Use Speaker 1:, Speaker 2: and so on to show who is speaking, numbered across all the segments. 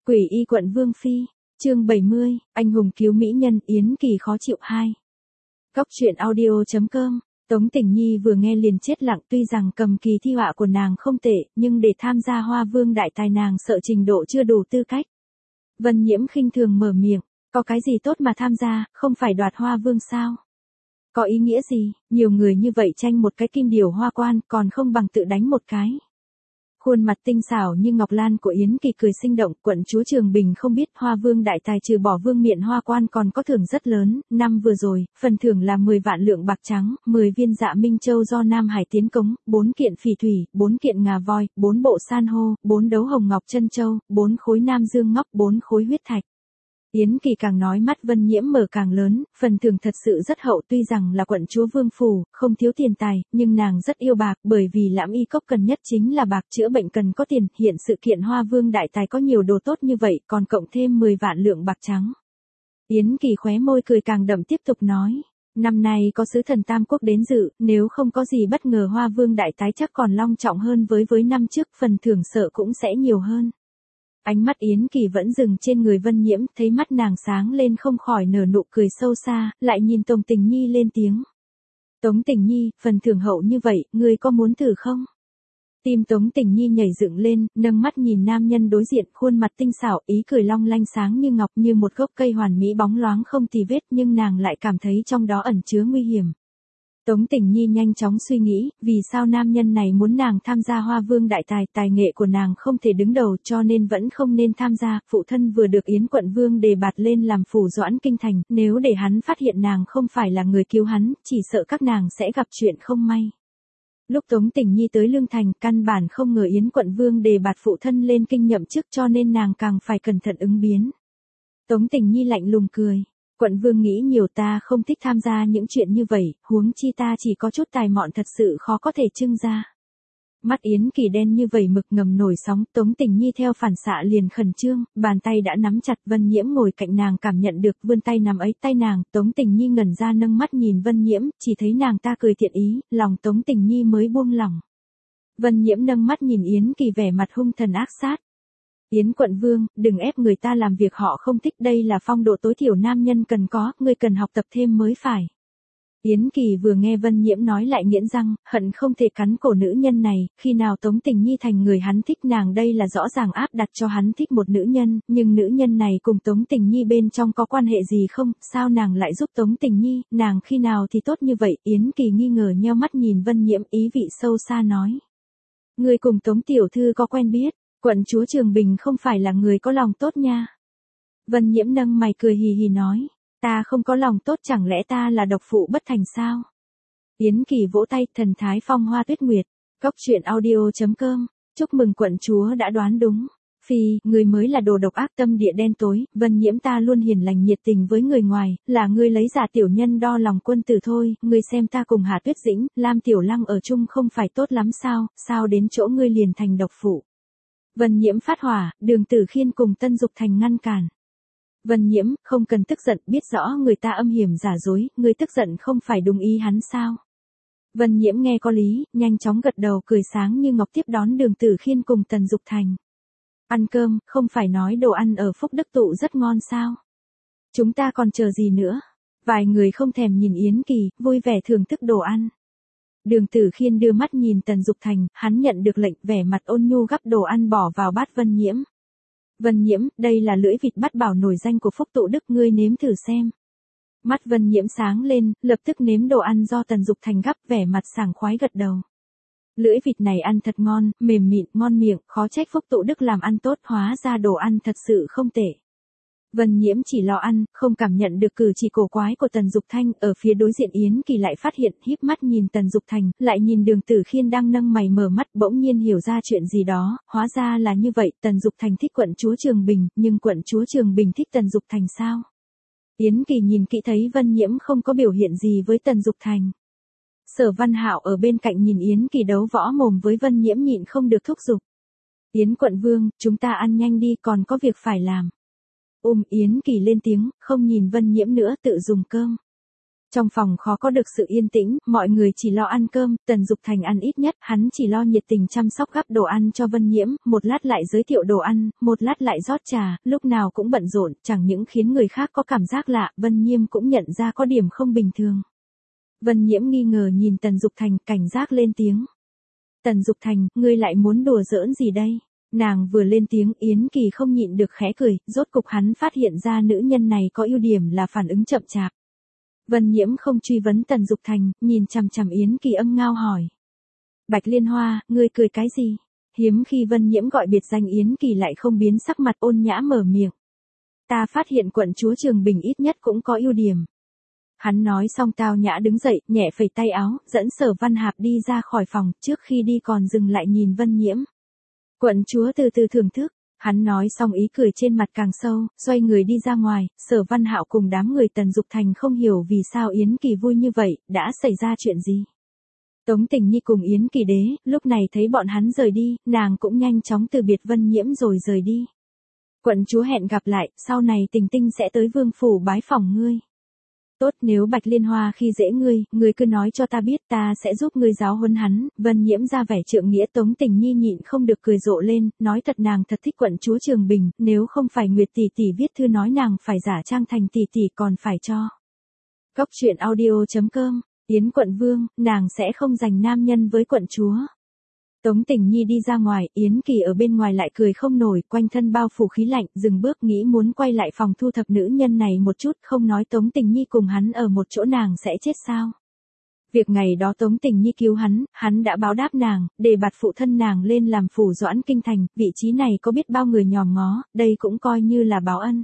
Speaker 1: Quỷ y quận Vương Phi, chương 70, anh hùng cứu mỹ nhân Yến Kỳ khó chịu 2. Góc truyện audio.com, Tống Tình Nhi vừa nghe liền chết lặng, tuy rằng cầm kỳ thi họa của nàng không tệ, nhưng để tham gia Hoa Vương đại tài nàng sợ trình độ chưa đủ tư cách. Vân Nhiễm khinh thường mở miệng, có cái gì tốt mà tham gia, không phải đoạt Hoa Vương sao? Có ý nghĩa gì, nhiều người như vậy tranh một cái kim điểu hoa quan còn không bằng tự đánh một cái. Khuôn mặt tinh xảo như ngọc lan của Yến Kỳ cười sinh động, quận chúa Trường Bình không biết Hoa Vương đại tài trừ bỏ vương miện hoa quan còn có thưởng rất lớn, năm vừa rồi, phần thưởng là 10 vạn lượng bạc trắng, 10 viên dạ minh châu do Nam Hải tiến cống, 4 kiện phỉ thủy, 4 kiện ngà voi, 4 bộ san hô, 4 đấu hồng ngọc chân châu, 4 khối nam dương ngọc, 4 khối huyết thạch. Yến Kỳ càng nói mắt Vân Nhiễm mở càng lớn, phần thưởng thật sự rất hậu, tuy rằng là quận chúa vương phủ, không thiếu tiền tài, nhưng nàng rất yêu bạc, bởi vì Lãm Y Cốc cần nhất chính là bạc, chữa bệnh cần có tiền, hiện sự kiện Hoa Vương đại tài có nhiều đồ tốt như vậy, còn cộng thêm 10 vạn lượng bạc trắng. Yến Kỳ khóe môi cười càng đậm tiếp tục nói, năm nay có sứ thần Tam Quốc đến dự, nếu không có gì bất ngờ Hoa Vương đại tái chắc còn long trọng hơn với năm trước, phần thưởng sợ cũng sẽ nhiều hơn. Ánh mắt Yến Kỳ vẫn dừng trên người Vân Nhiễm, thấy mắt nàng sáng lên không khỏi nở nụ cười sâu xa, lại nhìn Tống Tình Nhi lên tiếng. Tống Tình Nhi, phần thưởng hậu như vậy, ngươi có muốn thử không? Tim Tống Tình Nhi nhảy dựng lên, nâng mắt nhìn nam nhân đối diện, khuôn mặt tinh xảo, ý cười long lanh sáng như ngọc, như một gốc cây hoàn mỹ bóng loáng không tì vết, nhưng nàng lại cảm thấy trong đó ẩn chứa nguy hiểm. Tống Tình Nhi nhanh chóng suy nghĩ, vì sao nam nhân này muốn nàng tham gia Hoa Vương đại tài, tài nghệ của nàng không thể đứng đầu cho nên vẫn không nên tham gia, phụ thân vừa được Yến quận Vương đề bạt lên làm phủ doãn kinh thành, nếu để hắn phát hiện nàng không phải là người cứu hắn, chỉ sợ các nàng sẽ gặp chuyện không may. Lúc Tống Tình Nhi tới Lương Thành, căn bản không ngờ Yến quận Vương đề bạt phụ thân lên kinh nhậm chức cho nên nàng càng phải cẩn thận ứng biến. Tống Tình Nhi lạnh lùng cười. Quận Vương nghĩ nhiều, ta không thích tham gia những chuyện như vậy, huống chi ta chỉ có chút tài mọn thật sự khó có thể trưng ra. Mắt Yến Kỳ đen như vẩy mực ngầm nổi sóng, Tống Tình Nhi theo phản xạ liền khẩn trương, bàn tay đã nắm chặt. Vân Nhiễm ngồi cạnh nàng cảm nhận được vươn tay nắm ấy tay nàng, Tống Tình Nhi ngẩn ra nâng mắt nhìn Vân Nhiễm, chỉ thấy nàng ta cười thiện ý, lòng Tống Tình Nhi mới buông lỏng. Vân Nhiễm nâng mắt nhìn Yến Kỳ vẻ mặt hung thần ác sát. Yến quận Vương, đừng ép người ta làm việc họ không thích, đây là phong độ tối thiểu nam nhân cần có, ngươi cần học tập thêm mới phải. Yến Kỳ vừa nghe Vân Nhiễm nói lại nghiến răng, hận không thể cắn cổ nữ nhân này, khi nào Tống Tình Nhi thành người hắn thích nàng đây là rõ ràng áp đặt cho hắn thích một nữ nhân, nhưng nữ nhân này cùng Tống Tình Nhi bên trong có quan hệ gì không, sao nàng lại giúp Tống Tình Nhi, nàng khi nào thì tốt như vậy, Yến Kỳ nghi ngờ nheo mắt nhìn Vân Nhiễm, ý vị sâu xa nói. Ngươi cùng Tống Tiểu Thư có quen biết? Quận chúa Trường Bình không phải là người có lòng tốt nha. Vân Nhiễm nâng mày cười hì hì nói, ta không có lòng tốt chẳng lẽ ta là độc phụ bất thành sao? Yến Kỳ vỗ tay, thần thái phong hoa tuyết nguyệt. Góc truyện audio.com, chúc mừng quận chúa đã đoán đúng. Phi, người mới là đồ độc ác tâm địa đen tối, Vân Nhiễm ta luôn hiền lành nhiệt tình với người ngoài, là ngươi lấy giả tiểu nhân đo lòng quân tử thôi, ngươi xem ta cùng Hà Tuyết Dĩnh, Lam Tiểu Lăng ở chung không phải tốt lắm sao đến chỗ ngươi liền thành độc phụ. Vân Nhiễm phát hỏa, Đường Tử Khiên cùng Tân Dục Thành ngăn cản. Vân Nhiễm, không cần tức giận, biết rõ người ta âm hiểm giả dối, ngươi tức giận không phải đúng ý hắn sao? Vân Nhiễm nghe có lý, nhanh chóng gật đầu cười sáng như ngọc tiếp đón Đường Tử Khiên cùng Tần Dục Thành. Ăn cơm, không phải nói đồ ăn ở Phúc Đức Tụ rất ngon sao? Chúng ta còn chờ gì nữa? Vài người không thèm nhìn Yến Kỳ, vui vẻ thưởng thức đồ ăn. Đường Tử Khiên đưa mắt nhìn Tần Dục Thành, hắn nhận được lệnh, vẻ mặt ôn nhu gắp đồ ăn bỏ vào bát Vân Nhiễm. Vân Nhiễm, đây là lưỡi vịt bát bảo nổi danh của Phúc Tụ Đức, ngươi nếm thử xem. Mắt Vân Nhiễm sáng lên, lập tức nếm đồ ăn do Tần Dục Thành gắp, vẻ mặt sảng khoái gật đầu. Lưỡi vịt này ăn thật ngon, mềm mịn, ngon miệng, khó trách Phúc Tụ Đức làm ăn tốt, hóa ra đồ ăn thật sự không tệ. Vân Nhiễm chỉ lo ăn, không cảm nhận được cử chỉ cổ quái của Tần Dục Thanh, ở phía đối diện Yến Kỳ lại phát hiện, híp mắt nhìn Tần Dục Thành, lại nhìn Đường Tử Khiên đang nâng mày mở mắt, bỗng nhiên hiểu ra chuyện gì đó, hóa ra là như vậy, Tần Dục Thành thích quận chúa Trường Bình, nhưng quận chúa Trường Bình thích Tần Dục Thành sao? Yến Kỳ nhìn kỹ thấy Vân Nhiễm không có biểu hiện gì với Tần Dục Thành. Sở Văn Hạo ở bên cạnh nhìn Yến Kỳ đấu võ mồm với Vân Nhiễm nhịn không được thúc giục. Yến quận Vương, chúng ta ăn nhanh đi, còn có việc phải làm. Yến Kỳ lên tiếng, không nhìn Vân Nhiễm nữa tự dùng cơm. Trong phòng khó có được sự yên tĩnh, mọi người chỉ lo ăn cơm, Tần Dục Thành ăn ít nhất, hắn chỉ lo nhiệt tình chăm sóc gắp đồ ăn cho Vân Nhiễm, một lát lại giới thiệu đồ ăn, một lát lại rót trà, lúc nào cũng bận rộn, chẳng những khiến người khác có cảm giác lạ, Vân Nhiễm cũng nhận ra có điểm không bình thường. Vân Nhiễm nghi ngờ nhìn Tần Dục Thành, cảnh giác lên tiếng. Tần Dục Thành, ngươi lại muốn đùa giỡn gì đây? Nàng vừa lên tiếng, Yến Kỳ không nhịn được khẽ cười, rốt cục hắn phát hiện ra nữ nhân này có ưu điểm là phản ứng chậm chạp. Vân Nhiễm không truy vấn Tần Dục Thành, nhìn chằm chằm Yến Kỳ âm ngao hỏi. Bạch Liên Hoa, ngươi cười cái gì? Hiếm khi Vân Nhiễm gọi biệt danh Yến Kỳ lại không biến sắc mặt, ôn nhã mở miệng. Ta phát hiện quận chúa Trường Bình ít nhất cũng có ưu điểm. Hắn nói xong tao nhã đứng dậy, nhẹ phẩy tay áo, dẫn Sở Văn Hạp đi ra khỏi phòng, trước khi đi còn dừng lại nhìn Vân Nhiễm. Quận chúa từ từ thưởng thức. Hắn nói xong ý cười trên mặt càng sâu, xoay người đi ra ngoài, Sở Văn Hạo cùng đám người Tần Dục Thành không hiểu vì sao Yến Kỳ vui như vậy, đã xảy ra chuyện gì. Tống Tình Nhi cùng Yến Kỳ đế, lúc này thấy bọn hắn rời đi, nàng cũng nhanh chóng từ biệt Vân Nhiễm rồi rời đi. Quận chúa hẹn gặp lại, sau này Tình Tinh sẽ tới vương phủ bái phỏng ngươi. Tốt, nếu Bạch Liên Hoa khi dễ ngươi cứ nói cho ta biết, ta sẽ giúp ngươi giáo huấn hắn. Vân Nhiễm ra vẻ trượng nghĩa. Tống Tình Nhi nhịn không được cười rộ lên, nói thật nàng thật thích quận chúa Trường Bình, nếu không phải Nguyệt tỷ tỷ viết thư nói nàng phải giả trang thành tỷ tỷ còn phải cho. Góc truyện audio.com, Yến quận vương, nàng sẽ không giành nam nhân với quận chúa. Tống Tình Nhi đi ra ngoài, Yến Kỳ ở bên ngoài lại cười không nổi, quanh thân bao phủ khí lạnh, dừng bước nghĩ muốn quay lại phòng thu thập nữ nhân này một chút, không nói Tống Tình Nhi cùng hắn ở một chỗ nàng sẽ chết sao. Việc ngày đó Tống Tình Nhi cứu hắn đã báo đáp nàng, đề bạt phụ thân nàng lên làm phủ doãn kinh thành, vị trí này có biết bao người nhòm ngó, đây cũng coi như là báo ân.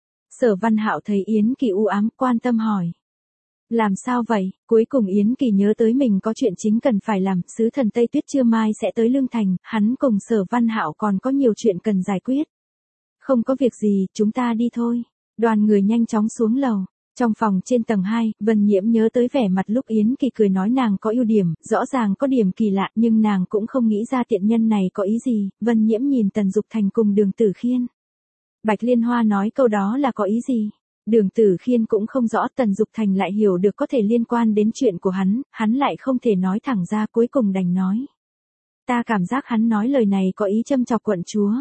Speaker 1: Sở Văn Hạo thấy Yến Kỳ u ám, quan tâm hỏi. Làm sao vậy? Cuối cùng Yến Kỳ nhớ tới mình có chuyện chính cần phải làm, sứ thần Tây Tuyết trưa mai sẽ tới Lương Thành, hắn cùng Sở Văn Hạo còn có nhiều chuyện cần giải quyết. Không có việc gì, chúng ta đi thôi. Đoàn người nhanh chóng xuống lầu. Trong phòng trên tầng 2, Vân Nhiễm nhớ tới vẻ mặt lúc Yến Kỳ cười nói nàng có ưu điểm, rõ ràng có điểm kỳ lạ nhưng nàng cũng không nghĩ ra tiện nhân này có ý gì. Vân Nhiễm nhìn Tần Dục Thành cùng Đường Tử Khiên. Bạch Liên Hoa nói câu đó là có ý gì? Đường Tử Khiên cũng không rõ, Tần Dục Thành lại hiểu được có thể liên quan đến chuyện của hắn lại không thể nói thẳng ra, cuối cùng đành nói. Ta cảm giác hắn nói lời này có ý châm chọc quận chúa.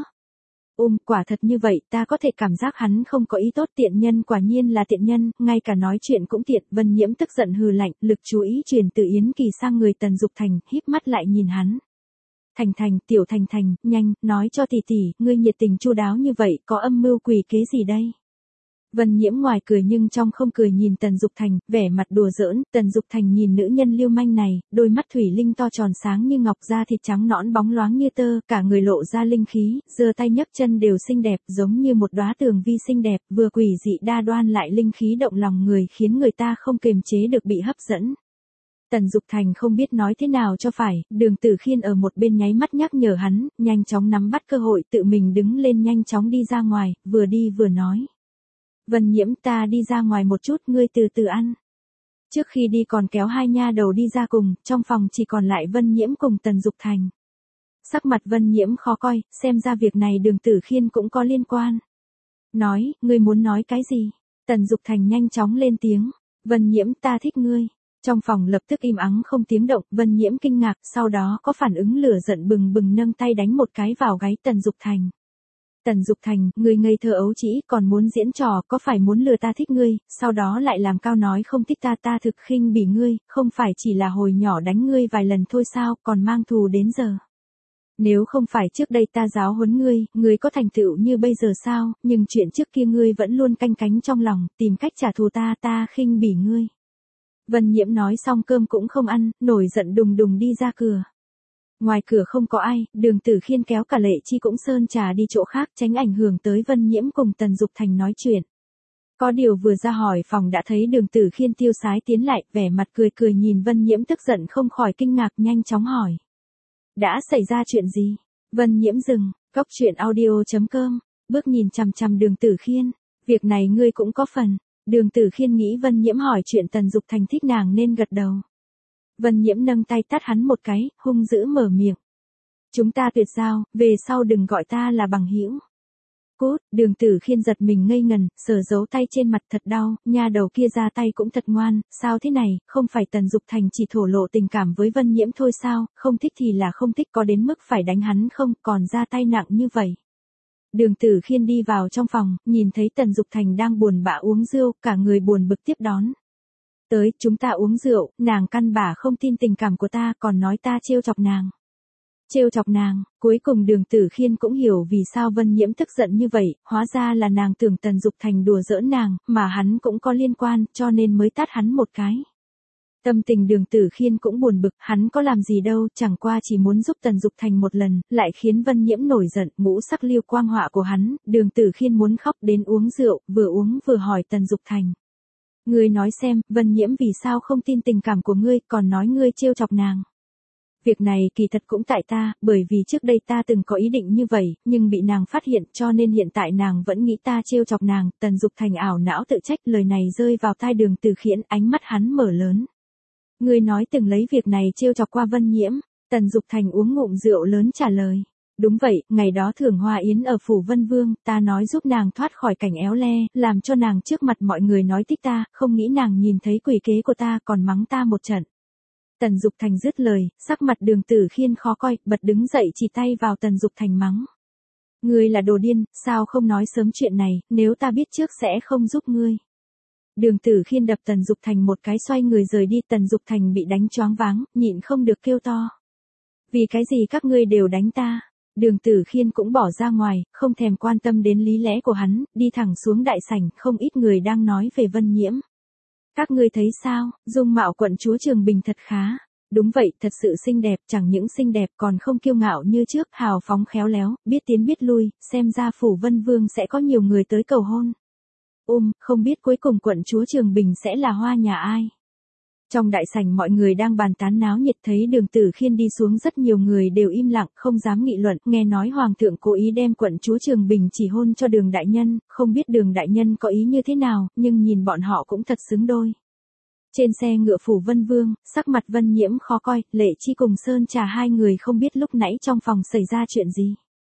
Speaker 1: Quả thật như vậy, ta có thể cảm giác hắn không có ý tốt, tiện nhân quả nhiên là tiện nhân, ngay cả nói chuyện cũng tiện. Vân Nhiễm tức giận hừ lạnh, lực chú ý truyền từ Yến Kỳ sang người Tần Dục Thành, híp mắt lại nhìn hắn. Thành, tiểu Thành, nhanh, nói cho tỷ tỷ, ngươi nhiệt tình chu đáo như vậy, có âm mưu quỷ kế gì đây? Vân Nhiễm ngoài cười nhưng trong không cười nhìn Tần Dục Thành, vẻ mặt đùa giỡn. Tần Dục Thành nhìn nữ nhân lưu manh này, đôi mắt thủy linh to tròn sáng như ngọc, da thịt trắng nõn bóng loáng như tơ, cả người lộ ra linh khí, giơ tay nhấc chân đều xinh đẹp, giống như một đóa tường vi xinh đẹp, vừa quỷ dị đa đoan lại linh khí động lòng người, khiến người ta không kiềm chế được bị hấp dẫn. Tần Dục Thành không biết nói thế nào cho phải, Đường Tử Khiên ở một bên nháy mắt nhắc nhở hắn, nhanh chóng nắm bắt cơ hội, tự mình đứng lên nhanh chóng đi ra ngoài, vừa đi vừa nói. Vân Nhiễm, ta đi ra ngoài một chút, ngươi từ từ ăn. Trước khi đi còn kéo hai nha đầu đi ra cùng, trong phòng chỉ còn lại Vân Nhiễm cùng Tần Dục Thành. Sắc mặt Vân Nhiễm khó coi, xem ra việc này Đường Tử Khiên cũng có liên quan. Nói, ngươi muốn nói cái gì? Tần Dục Thành nhanh chóng lên tiếng. Vân Nhiễm, ta thích ngươi. Trong phòng lập tức im ắng không tiếng động, Vân Nhiễm kinh ngạc, sau đó có phản ứng lửa giận bừng bừng nâng tay đánh một cái vào gáy Tần Dục Thành. Tần Dục Thành, ngươi ngây thơ ấu trĩ, còn muốn diễn trò, có phải muốn lừa ta thích ngươi, sau đó lại làm cao nói không thích ta, ta thực khinh bỉ ngươi, không phải chỉ là hồi nhỏ đánh ngươi vài lần thôi sao, còn mang thù đến giờ. Nếu không phải trước đây ta giáo huấn ngươi có thành tựu như bây giờ sao, nhưng chuyện trước kia ngươi vẫn luôn canh cánh trong lòng, tìm cách trả thù ta khinh bỉ ngươi. Vân Nhiễm nói xong cơm cũng không ăn, nổi giận đùng đùng đi ra cửa. Ngoài cửa không có ai, Đường Tử Khiên kéo cả Lệ Chi cũng sơn trà đi chỗ khác, tránh ảnh hưởng tới Vân Nhiễm cùng Tần Dục Thành nói chuyện. Có điều vừa ra hỏi phòng đã thấy Đường Tử Khiên tiêu sái tiến lại, vẻ mặt cười nhìn Vân Nhiễm tức giận không khỏi kinh ngạc, nhanh chóng hỏi. Đã xảy ra chuyện gì? Vân Nhiễm dừng, góc truyện audio.com, bước nhìn chằm chằm Đường Tử Khiên. Việc này ngươi cũng có phần. Đường Tử Khiên nghĩ Vân Nhiễm hỏi chuyện Tần Dục Thành thích nàng nên gật đầu. Vân Nhiễm nâng tay tát hắn một cái, hung dữ mở miệng. Chúng ta tuyệt giao, về sau đừng gọi ta là bằng hữu. Cút, Đường Tử Khiên giật mình ngây ngần, sờ giấu tay trên mặt thật đau, nha đầu kia ra tay cũng thật ngoan, sao thế này, không phải Tần Dục Thành chỉ thổ lộ tình cảm với Vân Nhiễm thôi sao, không thích thì là không thích, có đến mức phải đánh hắn không, còn ra tay nặng như vậy. Đường Tử Khiên đi vào trong phòng, nhìn thấy Tần Dục Thành đang buồn bã uống rượu, cả người buồn bực tiếp đón. Tới, chúng ta uống rượu, nàng căn bản không tin tình cảm của ta, còn nói ta trêu chọc nàng. Trêu chọc nàng, cuối cùng Đường Tử Khiên cũng hiểu vì sao Vân Nhiễm tức giận như vậy, hóa ra là nàng tưởng Tần Dục Thành đùa giỡn nàng, mà hắn cũng có liên quan, cho nên mới tát hắn một cái. Tâm tình Đường Tử Khiên cũng buồn bực, hắn có làm gì đâu, chẳng qua chỉ muốn giúp Tần Dục Thành một lần, lại khiến Vân Nhiễm nổi giận, ngũ sắc liêu quang họa của hắn, Đường Tử Khiên muốn khóc đến uống rượu, vừa uống vừa hỏi Tần Dục Thành. Ngươi nói xem, Vân Nhiễm vì sao không tin tình cảm của ngươi, còn nói ngươi trêu chọc nàng. Việc này kỳ thật cũng tại ta, bởi vì trước đây ta từng có ý định như vậy, nhưng bị nàng phát hiện cho nên hiện tại nàng vẫn nghĩ ta trêu chọc nàng, Tần Dục Thành ảo não tự trách, lời này rơi vào tai Đường Tử Khiên, ánh mắt hắn mở lớn. Ngươi nói từng lấy việc này trêu chọc qua Vân Nhiễm, Tần Dục Thành uống ngụm rượu lớn trả lời. Đúng vậy, ngày đó thưởng hoa yến ở phủ Vân Vương, ta nói giúp nàng thoát khỏi cảnh éo le, làm cho nàng trước mặt mọi người nói thích ta, không nghĩ nàng nhìn thấy quỷ kế của ta còn mắng ta một trận. Tần Dục Thành dứt lời, sắc mặt Đường Tử Khiên khó coi, bật đứng dậy chỉ tay vào Tần Dục Thành mắng. Ngươi là đồ điên, sao không nói sớm chuyện này, nếu ta biết trước sẽ không giúp ngươi. Đường Tử Khiên đập Tần Dục Thành một cái xoay người rời đi, Tần Dục Thành bị đánh choáng váng, nhịn không được kêu to. Vì cái gì các ngươi đều đánh ta? Đường Tử Khiên cũng bỏ ra ngoài, không thèm quan tâm đến lý lẽ của hắn, đi thẳng xuống đại sảnh, không ít người đang nói về Vân Nhiễm. Các ngươi thấy sao, dung mạo quận chúa Trường Bình thật khá. Đúng vậy, thật sự xinh đẹp, chẳng những xinh đẹp còn không kiêu ngạo như trước, hào phóng khéo léo, biết tiến biết lui, xem ra phủ Vân Vương sẽ có nhiều người tới cầu hôn. Không biết cuối cùng quận chúa Trường Bình sẽ là hoa nhà ai. Trong đại sảnh mọi người đang bàn tán náo nhiệt, thấy Đường Tử Khiên đi xuống, rất nhiều người đều im lặng, không dám nghị luận, nghe nói Hoàng thượng cố ý đem quận chúa Trường Bình chỉ hôn cho Đường đại nhân, không biết Đường đại nhân có ý như thế nào, nhưng nhìn bọn họ cũng thật xứng đôi. Trên xe ngựa phủ Vân Vương, sắc mặt Vân Nhiễm khó coi, Lệ Chi cùng Sơn Trà hai người không biết lúc nãy trong phòng xảy ra chuyện gì.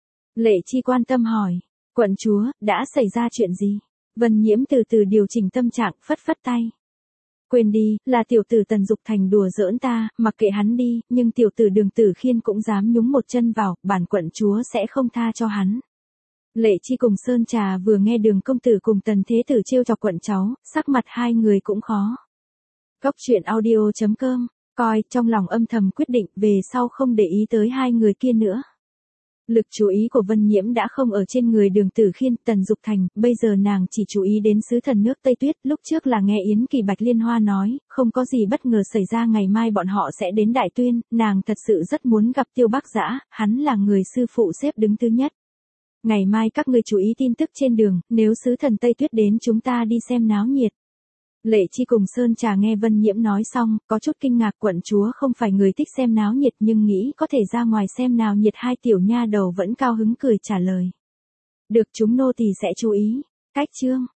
Speaker 1: Lệ Chi quan tâm hỏi, quận chúa, đã xảy ra chuyện gì? Vân Nhiễm từ từ điều chỉnh tâm trạng, phất phất tay. Quên đi, là tiểu tử Tần Dục Thành đùa giỡn ta, mặc kệ hắn đi, nhưng tiểu tử Đường Tử Khiên cũng dám nhúng một chân vào, bản quận chúa sẽ không tha cho hắn. Lệ Chi cùng Sơn Trà vừa nghe Đường công tử cùng Tần thế tử trêu chọc quận cháu, sắc mặt hai người cũng khó. Góc truyện audio.com, coi, trong lòng âm thầm quyết định, về sau không để ý tới hai người kia nữa. Lực chú ý của Vân Nhiễm đã không ở trên người Đường Tử Khiên, Tần Dục Thành, bây giờ nàng chỉ chú ý đến sứ thần nước Tây Tuyết, lúc trước là nghe Yến Kỳ Bạch Liên Hoa nói, không có gì bất ngờ xảy ra, ngày mai bọn họ sẽ đến Đại Tuyên, nàng thật sự rất muốn gặp Tiêu Bắc Dã, hắn là người sư phụ xếp đứng thứ nhất. Ngày mai các ngươi chú ý tin tức trên đường, nếu sứ thần Tây Tuyết đến chúng ta đi xem náo nhiệt. Lệ Chi cùng Sơn Trà nghe Vân Nhiễm nói xong, có chút kinh ngạc, quận chúa không phải người thích xem náo nhiệt nhưng nghĩ có thể ra ngoài xem náo nhiệt, hai tiểu nha đầu vẫn cao hứng cười trả lời. Được, chúng nô tỳ sẽ chú ý. Cách chương